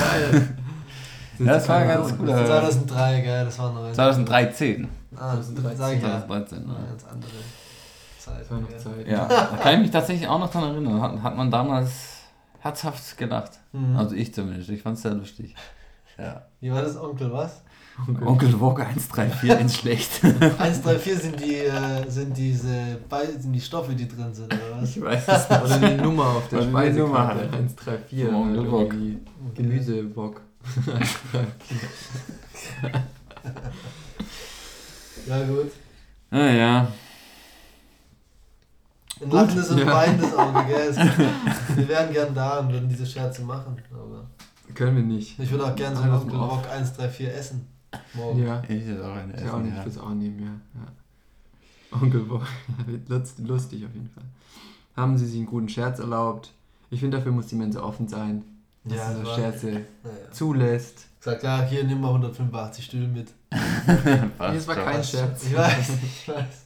Ja, das war ganz gut. äh, zweitausenddrei, gell, das war noch. zwanzig dreizehn. Ah, das sag ich ja. zwanzig dreizehn, Eine ja. ganz andere Zeit. Das war noch gell. Zeit. Ja, da kann ich mich tatsächlich auch noch dran erinnern. Hat, hat man damals herzhaft gelacht. Mhm. Also ich zumindest. Ich fand's sehr lustig. Ja. Wie war das, Onkel, was? Onkel Wok eins drei vier in schlecht. eins drei vier sind die, äh, sind diese, Be sind die Stoffe, die drin sind, oder was? Ich weiß es nicht. Oder die Nummer auf der Oder die Nummer Speisekarte. halt. eins drei vier. Vom Onkel oder Wok. irgendwie Gemüsebock. Ja, gut. Ah ja. Ein lachendes und Ja. weinendes Auge, gell? Es- Wir wären gern da und würden diese Scherze machen, aber Können wir nicht. ich würde auch gern so einen Onkel Rock eins drei vier essen. Morgen. Ja. Ich hätte auch eine Ich auch essen, nicht, ja. ich würde es auch nehmen, ja. ja. Onkel Bock. Wird lust- lustig auf jeden Fall. Haben sie sich einen guten Scherz erlaubt? Ich finde, dafür muss die Mensa offen sein, dass Ja, sie so das war- Scherze Naja. zulässt. Sagt, ja, hier nimm mal hundertfünfundachtzig Stühle mit. Passt Das war schon. kein Scherz. Ich weiß, ich weiß.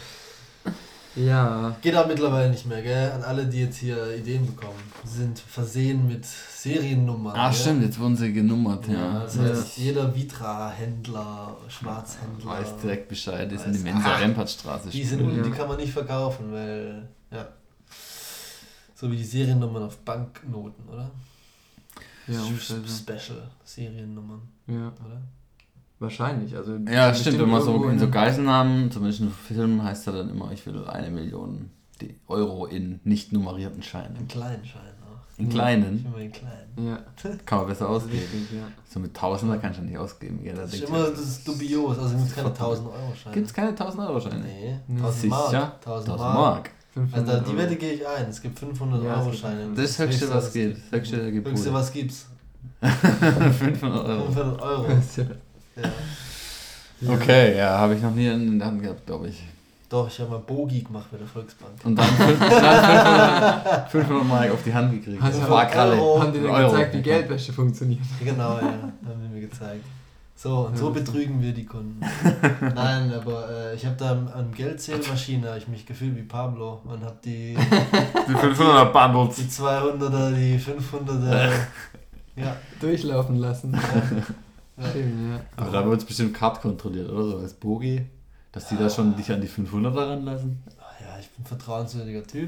Ja. Geht auch mittlerweile nicht mehr, gell? An alle, die jetzt hier Ideen bekommen. Sie sind versehen mit Seriennummern. Ah, gell? stimmt, jetzt wurden sie genummert, Ja, ja. das heißt, jeder Vitra-Händler, Schwarzhändler, Weiß direkt Bescheid, ist in Weiß- die Mensa Ah, Rempertstraße. die, sind, Ja. die kann man nicht verkaufen, weil, ja. So wie die Seriennummern auf Banknoten, oder? Ja, ungefähr so. Special-Seriennummern, Ja, oder? wahrscheinlich. Also Ja, bestimmt stimmt, wenn man so irgendwo in so Geiselnahmen, zumindest in Filmen, heißt er dann immer, ich will eine Million die Euro in nicht nummerierten In Scheinen. kleinen Scheinen auch. In Ich kleinen will mal in kleinen. Ja, kann man besser ausgeben. richtig, ja. So mit Tausender kannst du nicht ausgeben. Jeder Das ist denkt, immer ja, das ist dubios, also gibt es keine tausend Euro Scheine. Gibt es keine tausend Euro Scheine? Nee, Nee. tausend Mark. Sicher? tausend tausend Mark. Mark. Also da, die Euro. Wette gehe ich ein, es gibt fünfhundert Ja, es Euro gibt Scheine. Das ist das Höchste, was geht. Das Höchste der Höchste, Gebote. was gibt's? fünfhundert Euro. fünfhundert Euro. Ja. Okay, ja, habe ich noch nie in der Hand gehabt, glaube ich. Doch, ich habe mal Bogi gemacht bei der Volksbank. Und dann fünfhundert, fünfhundert Mark auf die Hand gekriegt. Hast Das du war Kralle. Euro. Haben die dir Euro. gezeigt, wie Geldwäsche funktioniert? Genau, ja, haben die mir gezeigt. So, und so betrügen wir die Kunden. Nein, aber äh, ich habe da an Geldzählmaschine hab ich mich gefühlt wie Pablo und habe die, Die fünfhundert Bundles. die zweihunderter, die fünfhunderter, ja. Durchlaufen lassen. Ja. Schön, ja. Aber da wird es bestimmt Card kontrolliert, oder so als Bogi. Dass die da schon dich an die fünfhunderter ranlassen. Ah ja, ich bin ein vertrauenswürdiger Typ.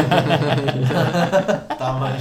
Damals.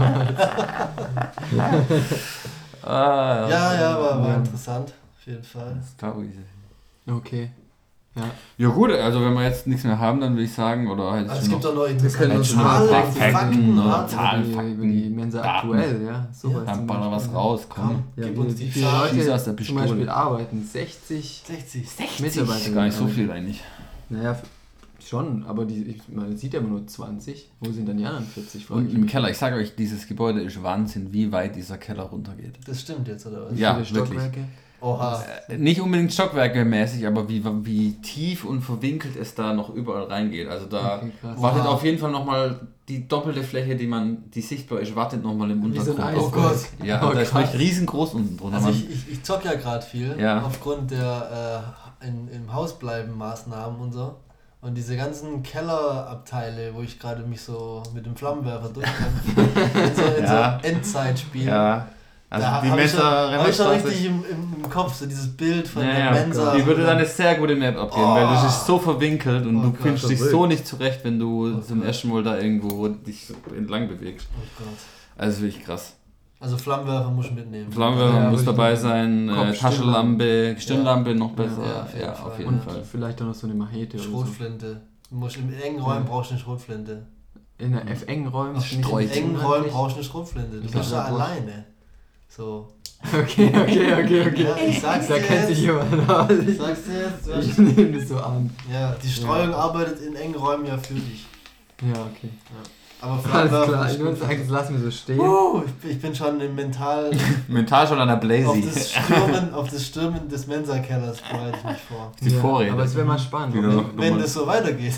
Ah, Ja, ja, war, war Ja. interessant. Auf jeden Fall. Das glaube ich. Okay. Ja. Ja gut, also wenn wir jetzt nichts mehr haben, dann würde ich sagen, oder halt Also es schon gibt noch auch noch können interessante uns Zahlen, noch Fakten, Fakten oder Daten. Zahlen. über, die, Fakten, über die Mensa Daten. aktuell, ja. Sowas Ja, dann zum baller was Beispiel. raus, komm. Komm, Ja, gib wie, uns wie die viele Zahlen. Schieß aus der Leute zum Pistole. Beispiel arbeiten? sechzig sechzig. Mitarbeiter. Gar nicht so viel eigentlich. Naja, f- schon, aber die, ich, man sieht ja immer nur zwanzig. Wo sind dann die anderen vierzig? frage Und ich im mich. Keller, ich sage euch, dieses Gebäude ist Wahnsinn, wie weit dieser Keller runtergeht. Das stimmt jetzt, oder was? Wie Ja, viele wirklich. Stockwerke? Oha. Äh, Nicht unbedingt stockwerkemäßig, aber wie, wie tief und verwinkelt es da noch überall reingeht. Also da Okay, krass. wartet Wow. auf jeden Fall nochmal die doppelte Fläche, die man, die sichtbar ist, wartet nochmal im Wie so ein Untergrund. Eisberg. Oh Ja, Oh, und da ist krass. wirklich riesengroß unten drunter. Also Man- ich, ich, ich zock ja gerade viel, Ja. aufgrund der äh, in, im Haus bleiben Maßnahmen und so. Und diese ganzen Kellerabteile, wo ich gerade mich so mit dem Flammenwerfer durchkämpfe, in so, in Ja. so Endzeitspielen. ja, also da die habe ich, schon- Mensa hab ich schon Rennerstraße. richtig im, im, im Kopf, so dieses Bild von Ja, der ja, Mensa. die würde dann eine sehr gute Map abgeben, Oh. weil das ist so verwinkelt und Oh du Gott, findest dich verrückt. so nicht zurecht, wenn du Oh zum Gott. ersten Mal da irgendwo dich entlang bewegst. Oh Gott. Also das ist wirklich krass. Also Flammenwerfer muss ich mitnehmen. Flammenwerfer Ja, muss aber dabei ich- sein, äh, Kopf, Taschenlampe, Stirnlampe noch besser. Ja, Ja, auf jeden ja, Fall. auf jeden Und Fall. vielleicht auch noch so eine Machete oder so. Schrotflinte. Du musst in engen Räumen Ja. brauchst du eine Schrotflinte. In einer F engen Räumen. Ach, finde ich Streut. In ein bisschen engen Räumen unhandlich. brauchst du eine Schrotflinte. Du Ich bist ja glaub, da alleine. So. Okay, okay, okay, okay. Ja, ich sag's da dir kennt sich jetzt. jemand aus. Ich sag's dir jetzt. du Ich hast- nehme das so an. Ja, die Streuung Ja. arbeitet in engen Räumen ja für dich. Ja, okay. Aber Alles Flammenwerfer klar, ist ich würde gut. sagen, das lassen wir so stehen. Uh, ich bin- ich bin schon im mental Mental schon an der auf Blazy. das Stürmen, auf das Stürmen des Mensa-Kellers bereite ich mich vor. Die Vorräte. Aber es wäre mal spannend. Wieder Wenn, noch- Wenn das so weitergeht.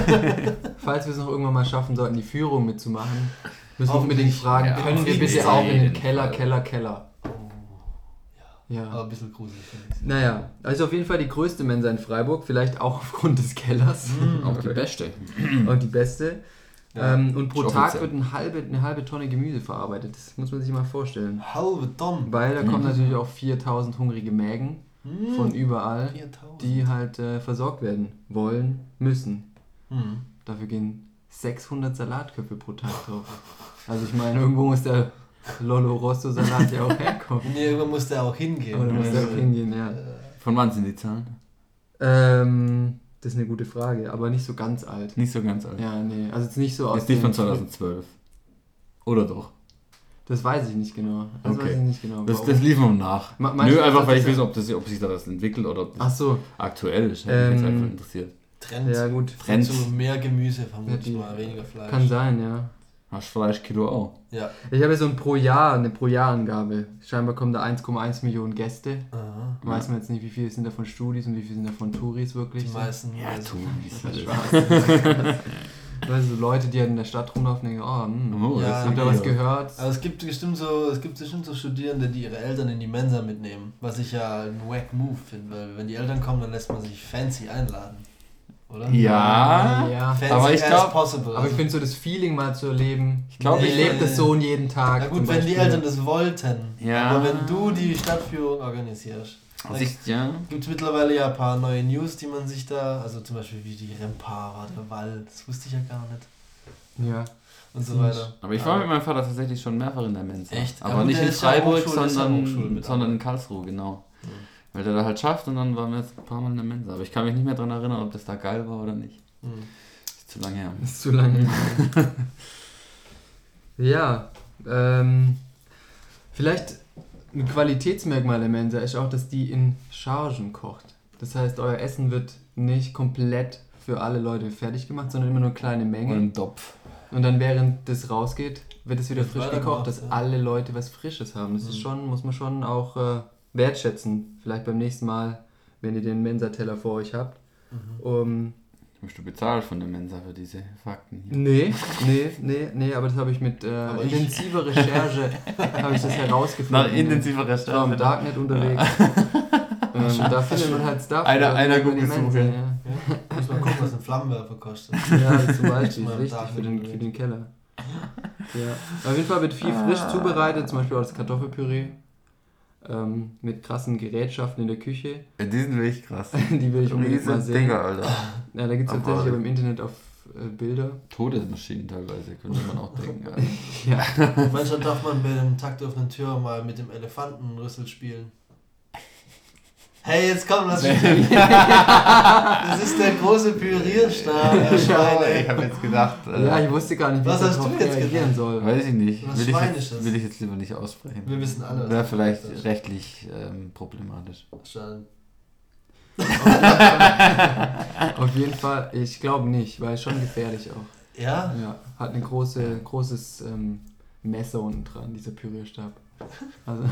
falls wir es noch irgendwann mal schaffen sollten, die Führung mitzumachen, müssen wir Hoffentlich. unbedingt fragen, Ja, können auf wir jeden bitte Fall. auch in den Fall. Keller, Keller, Keller. Oh, Ja. aber ein bisschen gruselig finde ich. Naja, also auf jeden Fall die größte Mensa in Freiburg, vielleicht auch aufgrund des Kellers. Auch die beste. Und die beste. Ja, ähm, und pro ist Tag offiziell. wird eine halbe, eine halbe Tonne Gemüse verarbeitet. Das muss man sich mal vorstellen. Halbe Tom. Weil da kommen Mhm. natürlich auch viertausend hungrige Mägen Hm. von überall, viertausend. die halt äh, versorgt werden wollen, müssen. Hm. Dafür gehen sechshundert Salatköpfe pro Tag drauf. Also ich meine, irgendwo muss der Lollo Rosso Salat ja auch herkommen. Nee, irgendwann muss der auch hingehen. Oder muss der auch hingehen, ja. Äh, Von wann sind die Zahlen? Ähm, das ist eine gute Frage, aber nicht so ganz alt. Nicht so ganz alt. Ja, nee, also jetzt nicht so aus Ist nicht von den- zweitausendzwölf. Oder doch? Das weiß ich nicht genau. Das Okay. weiß ich nicht genau. Das, Warum? das liefern wir nach. Ma- meinst Nö, du, einfach dass weil ich das- wissen, ob, das, ob sich da was entwickelt oder ob das Ach so, aktuell ist. Hätte mich jetzt Ähm, einfach interessiert. Trend. ja gut. Trend. Zu mehr Gemüse vermute Ja, ich die- mal, weniger Fleisch. Kann sein, ja. Hast Fleischkilo auch. Ja. Ich habe so ein pro Jahr, eine pro Jahr Angabe. Scheinbar kommen da eins Komma eins Millionen Gäste. Aha. Weiß man jetzt nicht, wie viele sind davon Studis und wie viele sind davon Touris wirklich. Die so. meisten. Ja, also- tu. Das ist Spaß. Weißt du, so Leute, die halt in der Stadt rumlaufen, denken, oh, hm, Oh, Ja, das habt ihr sind was die. gehört? Aber es gibt bestimmt so, es gibt bestimmt so Studierende, die ihre Eltern in die Mensa mitnehmen. Was ich ja ein wack Move finde, weil wenn die Eltern kommen, dann lässt man sich fancy einladen. Oder? Ja, ja. Fancy aber ich as glaub- possible. Aber ich finde so das Feeling mal zu erleben. Ich glaub, glaube, ich nee. lebe das Sohn jeden Tag. Na gut, zum wenn die Beispiel. Eltern das wollten. Ja. Aber wenn du die Stadtführung organisierst. Also ich, ja. Gibt es mittlerweile ja ein paar neue News, die man sich da, also zum Beispiel wie die Rempara, der Wall, das wusste ich ja gar nicht. Ja. Und so weiter. Aber ich war mit meinem Vater tatsächlich schon mehrfach in der Mensa. Echt? Aber Ja, nicht der in ist ja Freiburg, Hochschule, der ist ja Hochschule sondern, mit sondern in dabei. Karlsruhe, genau. Mhm. Weil der da halt schafft und dann waren wir jetzt ein paar Mal in der Mensa. Aber ich kann mich nicht mehr daran erinnern, ob das da geil war oder nicht. Mhm. Ist zu lange her. Ist zu lange. Ja, ähm, vielleicht ein Qualitätsmerkmal der Mensa ist auch, dass die in Chargen kocht. Das heißt, euer Essen wird nicht komplett für alle Leute fertig gemacht, sondern immer nur kleine Und Mengen. ein Topf. Und dann während das rausgeht, wird es wieder Wird frisch weitergemacht, gekocht, dass ja. alle Leute was Frisches haben. Das ist Mhm. schon, muss man schon auch äh, wertschätzen. Vielleicht beim nächsten Mal, wenn ihr den Mensa-Teller vor euch habt. Mhm. Um, Wirst du bezahlt von der Mensa für diese Fakten hier? nee, nee, nee, nee, aber das habe ich mit äh, Aber ich- intensiver Recherche habe ich das herausgefunden. Nach intensiver Ich war im Recherche. Darknet unterwegs. ähm, da findet man halt Stuff. Einer- über- einer über die Google-Suche. Mensa, Ja. Ja? Muss mal gucken, was ein Flammenwerfer kostet. Ja, zum Beispiel, Mal im richtig, Darknet für den, für unterwegs. den Keller. Ja. Auf jeden Fall wird viel frisch zubereitet, zum Beispiel auch das Kartoffelpüree. Ähm, mit krassen Gerätschaften in der Küche. Ja, die sind wirklich krass. Die will ich unbedingt mal Riesen sehen. Dinger, Alter. Ja, da gibt es Aber- tatsächlich aber im Internet auf äh, Bilder. Todesmaschinen teilweise, könnte man auch denken. Alter. Ja. Manchmal darf man bei dem Takt auf einer Tür mal mit dem Elefantenrüssel spielen. Hey, jetzt komm, lass mich. Das ist der große Pürierstab, der Schweine. ich habe jetzt gedacht, äh, Ja, ich wusste gar nicht, wie Was ich hast darauf du jetzt reagieren gedacht? soll. weiß ich nicht. Was Will ich, Schweinisches. jetzt, will ich jetzt lieber nicht aussprechen. Wir wissen alle, was Wäre du vielleicht gesagt hast. rechtlich ähm, problematisch. Schon. Auf jeden Fall, ich glaube nicht, weil schon gefährlich auch. Ja? Ja, hat ein große, großes ähm, Messer unten dran, dieser Pürierstab. Also.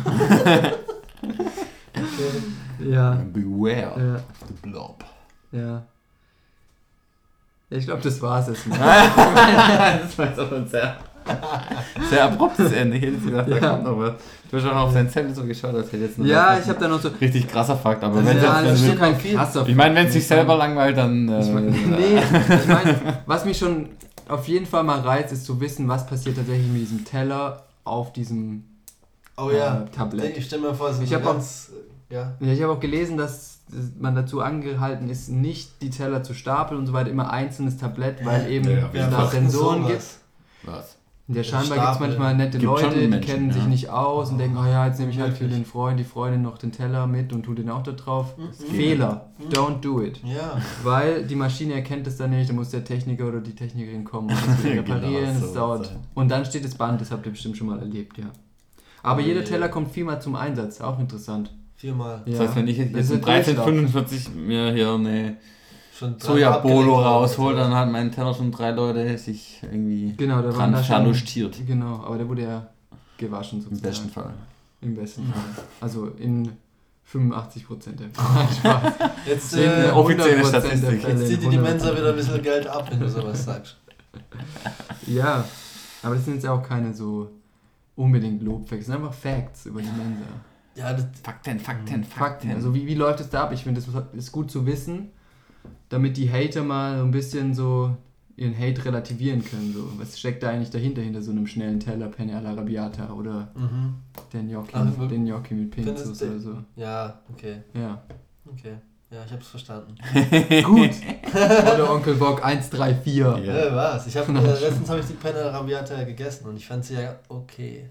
ja, Beware ja, of the blob. ja. Ich glaube, das war's jetzt mal. Das war jetzt auch ein sehr, sehr abruptes Ende. Ich hätte jetzt gedacht, da Ja. kommt noch was. Du hast schon auf deinen Zettel so geschaut, als hätte jetzt noch Ja, was- ich habe da noch so. richtig krasser Fakt. Aber Das wenn ist ja das, alles wenn, steht kein noch viel. krasser. ich meine, wenn es sich selber langweilt, dann. Äh, Ich mein, nee, ich meine, was mich schon auf jeden Fall mal reizt, ist zu wissen, was passiert tatsächlich mit diesem Teller auf diesem Oh ja. äh, Tablett. Ich stelle mir vor, so Ich so hab auch- ganz. Ja. Ja, ich habe auch gelesen, dass man dazu angehalten ist, nicht die Teller zu stapeln und so weiter, immer einzelnes Tablett, weil eben Ja, ja, es wir da machen Sensoren gibt. sowas. was? Ja, scheinbar gibt es Stapeln. manchmal nette Gibt Leute, schon die Menschen, kennen sich ja. nicht aus und denken, oh ja, jetzt nehme ich halt für Wirklich? den Freund, die Freundin noch den Teller mit und tu den auch da drauf. Mhm. Fehler. Don't do it. Ja. Weil die Maschine erkennt es dann nicht, da muss der Techniker oder die Technikerin kommen und das wieder Genau, reparieren, so es dauert. sein. Und dann steht das Band, das habt ihr bestimmt schon mal erlebt, ja. Aber Oh jeder je. Teller kommt viermal zum Einsatz, auch interessant. Viermal. Das Ja. heißt, wenn ich jetzt Das ist um ein dreizehn Durchlauf. fünfundvierzig mir hier eine Schon drei Sojabolo abgelegt raushole, worden. dann hat mein Teller schon drei Leute sich irgendwie Genau, da waren dran da schon, verlustiert. Genau, aber der wurde ja gewaschen Im sozusagen. besten Fall. Im besten Fall. Also in fünfundachtzig Prozent der Fälle. Spaß. Jetzt, In äh, offizielle hundert Prozent der Statistik. Fälle, jetzt zieht dir die hundert Mensa wieder ein bisschen Geld ab, wenn du sowas sagst. Ja, aber das sind jetzt auch keine so unbedingt Lobfacts, das sind einfach Facts über die Mensa. Ja, das, Fakten, Fakten, Fakten. Also wie, wie läuft es da ab? Ich finde, das ist gut zu wissen, damit die Hater mal so ein bisschen so ihren Hate relativieren können. So. Was steckt da eigentlich dahinter, hinter so einem schnellen Teller Penne alla Arrabbiata oder mhm. den Gnocchi, Ach, wirklich? den Gnocchi mit Findest Pinzus du- oder so. Ja, okay. Ja. Okay. Ja, ich hab's verstanden. Gut. Oder Onkel Bock eins drei vier. Ja. Ja, was? Ich hab, äh, letztens habe ich die Penne Arrabbiata gegessen und ich fand sie ja okay.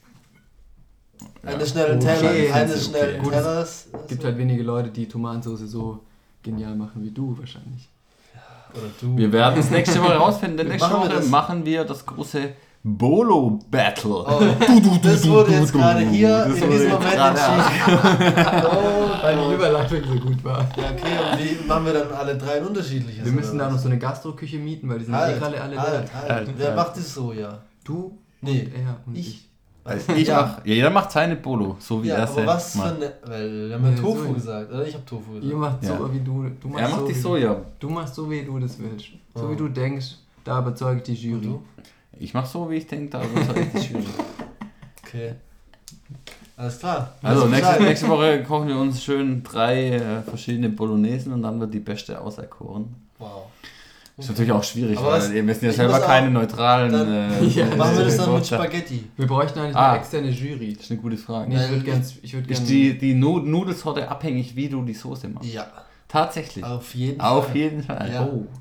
Eine schnellen Okay. Teller, Okay. eines schnellen Gut, Tellers. Es gibt halt wenige Leute, die Tomatensauce so genial machen wie du wahrscheinlich. Oder du. Wir werden es nächste Woche rausfinden, denn nächste Machen wir Woche das? machen wir das große Bolo Battle. Oh, das wurde jetzt gerade hier Das in wurde diesem jetzt Moment gerade entschieden. Oh, Weil die oh. Überleitung so gut war. Ja, okay, und wie machen wir dann alle drei ein unterschiedliches? Wir müssen oder da was? noch so eine Gastroküche mieten, weil die sind eh Halt, gerade alle halt, da. halt. Halt, Wer halt. macht das so, ja? Du Nee, und er und ich. ich. Also ich Ja. mach, ja, jeder macht seine Bolo, so wie Ja, er aber was für macht. eine... Weil, wir haben ja Nee, Tofu so- gesagt, oder? Ich habe Tofu gesagt. Ihr macht so, Ja. wie du. du machst Er so, macht die wie Soja. Du, du machst so, wie du das willst. So Oh. wie du denkst, da überzeugt die Und Jury. du? Ich mach so, wie ich denke, da überzeugt die Jury. Okay. Alles klar. Also Weiß nächste, Bescheid. nächste Woche kochen wir uns schön drei äh, verschiedene Bolognesen und dann wird die beste auserkoren. Wow. Ist natürlich auch schwierig, Aber weil was- wir sind ja ich selber muss auch- keine neutralen... dann- äh, Ja, äh, Machen wir das dann mit Reporter. Spaghetti? Wir bräuchten eigentlich Ah. eine externe Jury. Das ist eine gute Frage. Nee, ich Weil würde gern. Ich würd gern Ist die, die Nu- Nudelsorte abhängig, wie du die Soße machst? Ja, Tatsächlich. auf jeden Auf Fall. jeden Fall. Ja. Oh.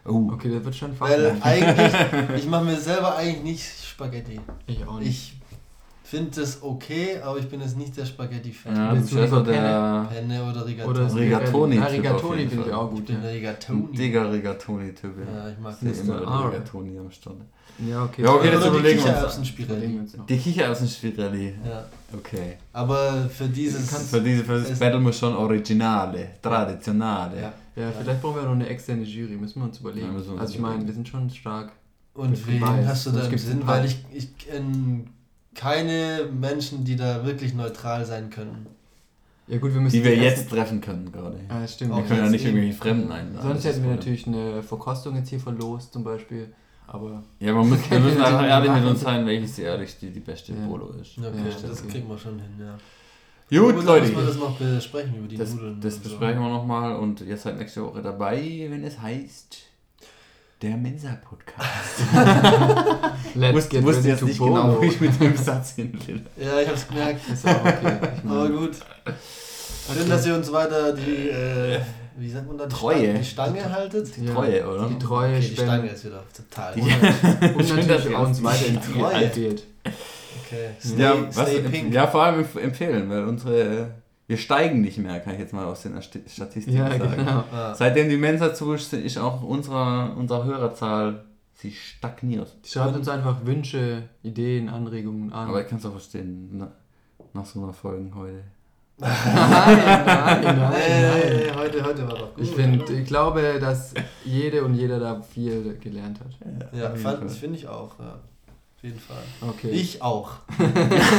Oh. Okay, das wird schon Weil fast. eigentlich, ich mache mir selber eigentlich nicht Spaghetti. Ich auch nicht. Ich finde das okay, aber ich bin jetzt nicht der Spaghetti-Fan. Ja, Willst du du bist also lieber der Penne oder Rigatoni. Oder Rigatoni. Ja, Typ auf Rigatoni jeden finde ich Fall. auch Ich gut. bin Ja, der ein Rigatoni. dicker Rigatoni-Typ. Ja, ich mag Ich das. sehe immer R. der Rigatoni am Start. ja okay. Ja, okay, das oder die überlegen wir uns. Überlegen Kichererbsen-Spirelli. wir uns noch. Die Kichererbsen-Spirelli. Ja. Okay. Aber für dieses... Für, diese, für das Es- Battle muss schon originale, traditionale. Ja. Ja, vielleicht brauchen wir noch eine externe Jury, müssen wir uns überlegen. Ja, müssen wir uns also ich meine, überlegen. wir sind schon stark. Und Ich wen weiß, hast du sonst da im gibt's Sinn? ein paar. Weil ich, ich kenne keine Menschen, die da wirklich neutral sein können. Ja gut, wir müssen Die wir die jetzt ersten- treffen können gerade. Ah, das stimmt. Auch Wir können ja jetzt nicht eben. irgendwie Fremden einladen. Sonst das hätten ist wir das natürlich eine Verkostung jetzt hier verlost zum Beispiel. Aber Ja, man muss, wir können müssen wir einfach natürlich ehrlich mit machen. uns sein, welches die ehrlich die, die beste Ja. Polo ist. Okay, Ja, das okay. kriegen wir schon hin, ja. Gut, Aber Leute. müssen wir das noch besprechen über die Das, Nudeln. das und so. besprechen wir nochmal und ihr seid nächste Woche dabei, wenn es heißt der Mensa-Podcast. let's Wusst, get wusste ready jetzt to nicht bolo. genau, wo ich mit dem Satz hin will. Ja, ich hab's gemerkt. Ist auch okay. Ich Aber meine, gut. Schön, dass ihr uns weiter die, äh, wie sagt man da, die Treue. Stange, die Stange haltet. Die ja, Treue, oder? Die Treue Okay, die Stange spenden. ist wieder total. Die- Und Schön, dass natürlich ihr auch uns uns weiterempfehlt. Treue. empfehlt. Okay, stay, Ja, was, stay empf- pink. ja, vor allem empf- empfehlen, weil unsere, wir steigen nicht mehr, kann ich jetzt mal aus den Asti- Statistiken Ja, sagen. genau. Ah. Seitdem die Mensa zu ist, ist auch unsere, unsere Hörerzahl, sie stagniert. Schreibt uns einfach Wünsche, Ideen, Anregungen an. Aber ich kann es auch verstehen, na, nach so einer Folge heute. nein, nein, nein, nein. Nee, heute, heute war doch gut. Ich finde, ich glaube, dass jede und jeder da viel gelernt hat. Ja, auf jeden fand- Fall. das finde ich auch. Ja. Auf jeden Fall. Okay. Ich auch. Und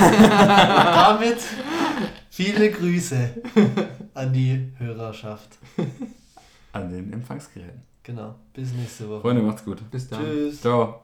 damit viele Grüße an die Hörerschaft. An den Empfangsgeräten. Genau. Bis nächste Woche. Freunde, macht's gut. Bis dann. Tschüss. Ciao.